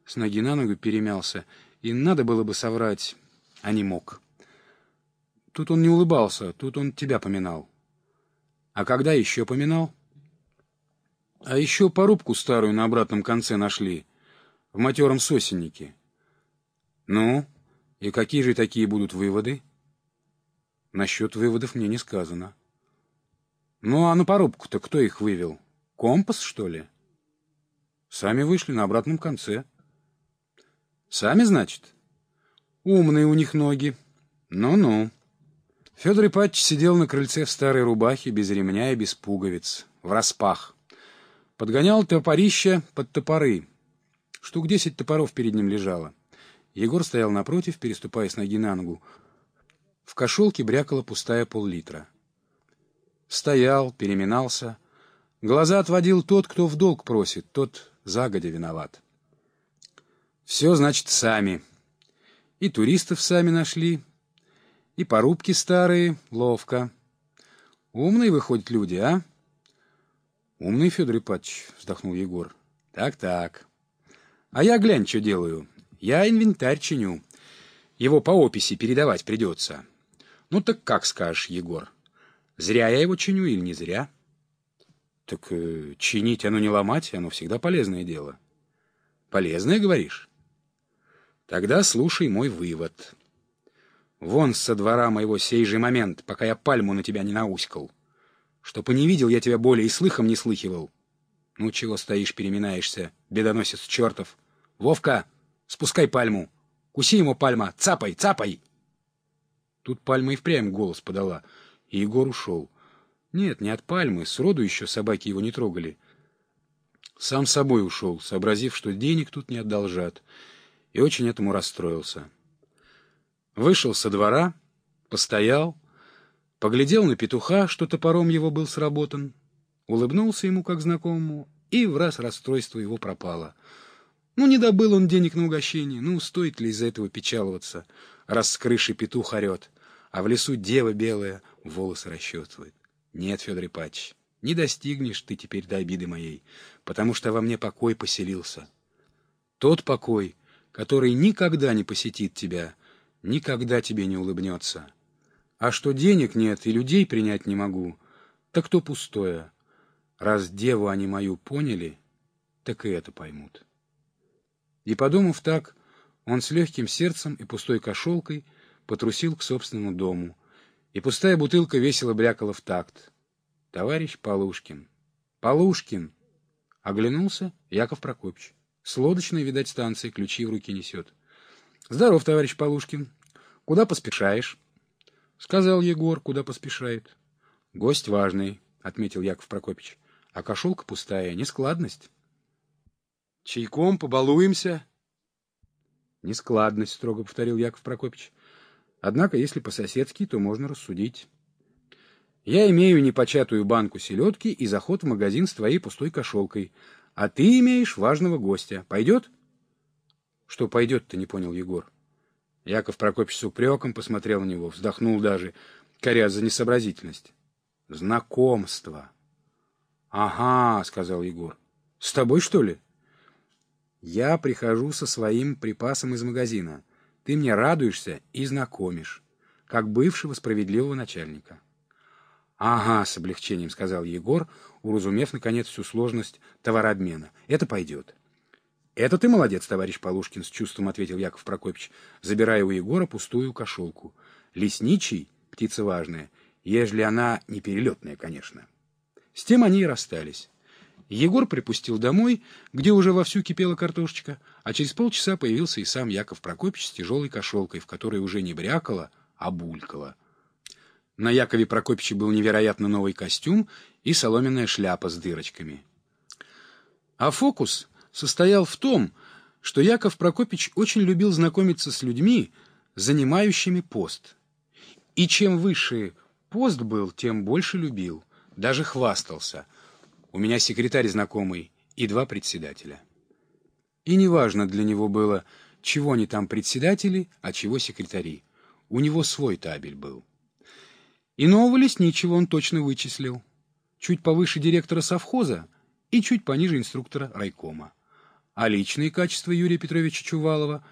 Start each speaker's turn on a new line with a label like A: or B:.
A: с ноги на ногу перемялся, и надо было бы соврать, а не мог. Тут он не улыбался, тут он тебя поминал. А когда еще поминал? А еще порубку старую на обратном конце нашли, в матером сосеннике. Ну, и какие же такие будут выводы? Насчет выводов мне не сказано. Ну, а на порубку-то кто их вывел? Компас, что ли? Сами вышли на обратном конце. Сами, значит? Умные у них ноги. Ну-ну. Федор Ипатьевич сидел на крыльце в старой рубахе, без ремня и без пуговиц, враспах. Подгонял топорища под топоры. Штук 10 топоров перед ним лежало. Егор стоял напротив, переступая с ноги на ногу. В кошелке брякала пустая пол-литра. Стоял, переминался. Глаза отводил тот, кто в долг просит, тот загодя виноват. Все, значит, сами. И туристов сами нашли, и порубки старые, ловко. Умные, выходят, люди, а? Умный, Федор Ипатьевич, вздохнул Егор. Так-так. А я, глянь, что делаю. Я инвентарь чиню. Его по описи передавать придется. Ну так как скажешь, Егор? Зря я его чиню или не зря? Так чинить, оно не ломать, оно всегда полезное дело. Полезное, говоришь? Тогда слушай мой вывод. Вон со двора моего сей же момент, пока я пальму на тебя не науськал. Чтоб и не видел я тебя более и слыхом не слыхивал. Ну, чего стоишь, переминаешься, бедоносец чертов? Вовка, спускай пальму. Куси ему, пальма, цапай, цапай. Тут пальма и впрямь голос подала, и Егор ушел. Нет, не от пальмы, сроду еще собаки его не трогали. Сам собой ушел, сообразив, что денег тут не одолжат, и очень этому расстроился. Вышел со двора, постоял, поглядел на петуха, что топором его был сработан, улыбнулся ему, как знакомому, и враз расстройство его пропало. Ну, не добыл он денег на угощение, ну, стоит ли из-за этого печаловаться, раз с крыши петух орет, а в лесу дева белая волосы расчесывает. Нет, Федор Ипатьевич, не достигнешь ты теперь до обиды моей, потому что во мне покой поселился. Тот покой, который никогда не посетит тебя, никогда тебе не улыбнется. А что денег нет и людей принять не могу, так то пустое. Раз деву они мою поняли, так и это поймут. И, подумав так, он с легким сердцем и пустой кошелкой потрусил к собственному дому, и пустая бутылка весело брякала в такт. «Товарищ Полушкин! Полушкин!» Оглянулся Яков Прокопьевич. С лодочной, видать, станции, ключи в руки несет. «Здоров, товарищ Полушкин! Куда поспешаешь?» Сказал Егор, куда поспешает. «Гость важный», — отметил Яков Прокопьевич. «А кошелка пустая, нескладность». «Чайком побалуемся?» «Нескладность», — строго повторил Яков Прокопьевич. «Однако, если по-соседски, то можно рассудить. Я имею непочатую банку селедки и заход в магазин с твоей пустой кошелкой, а ты имеешь важного гостя. Пойдет?» «Что пойдет-то?» — не понял Егор. Яков Прокопьевич с упреком посмотрел на него, вздохнул даже, коря за несообразительность. «Знакомство». «Ага», — сказал Егор. «С тобой, что ли?» «Я прихожу со своим припасом из магазина. Ты мне радуешься и знакомишь, как бывшего справедливого начальника». «Ага», — с облегчением сказал Егор, уразумев, наконец, всю сложность товарообмена. «Это пойдет». «Это ты молодец, товарищ Полушкин», — с чувством ответил Яков Прокопьевич, забирая у Егора пустую кошелку. «Лесничий — птица важная, ежели она не перелетная, конечно». С тем они и расстались. Егор припустил домой, где уже вовсю кипела картошечка, а через полчаса появился и сам Яков Прокопьевич с тяжелой кошелкой, в которой уже не брякало, а булькало. На Якове Прокопьевиче был невероятно новый костюм и соломенная шляпа с дырочками. А фокус состоял в том, что Яков Прокопьевич очень любил знакомиться с людьми, занимающими пост. И чем выше пост был, тем больше любил, даже хвастался. У меня секретарь знакомый и 2 председателя. И неважно для него было, чего они там председатели, а чего секретари. У него свой табель был. И нового лесничего он точно вычислил. Чуть повыше директора совхоза и чуть пониже инструктора райкома. А личные качества Юрия Петровича Чувалова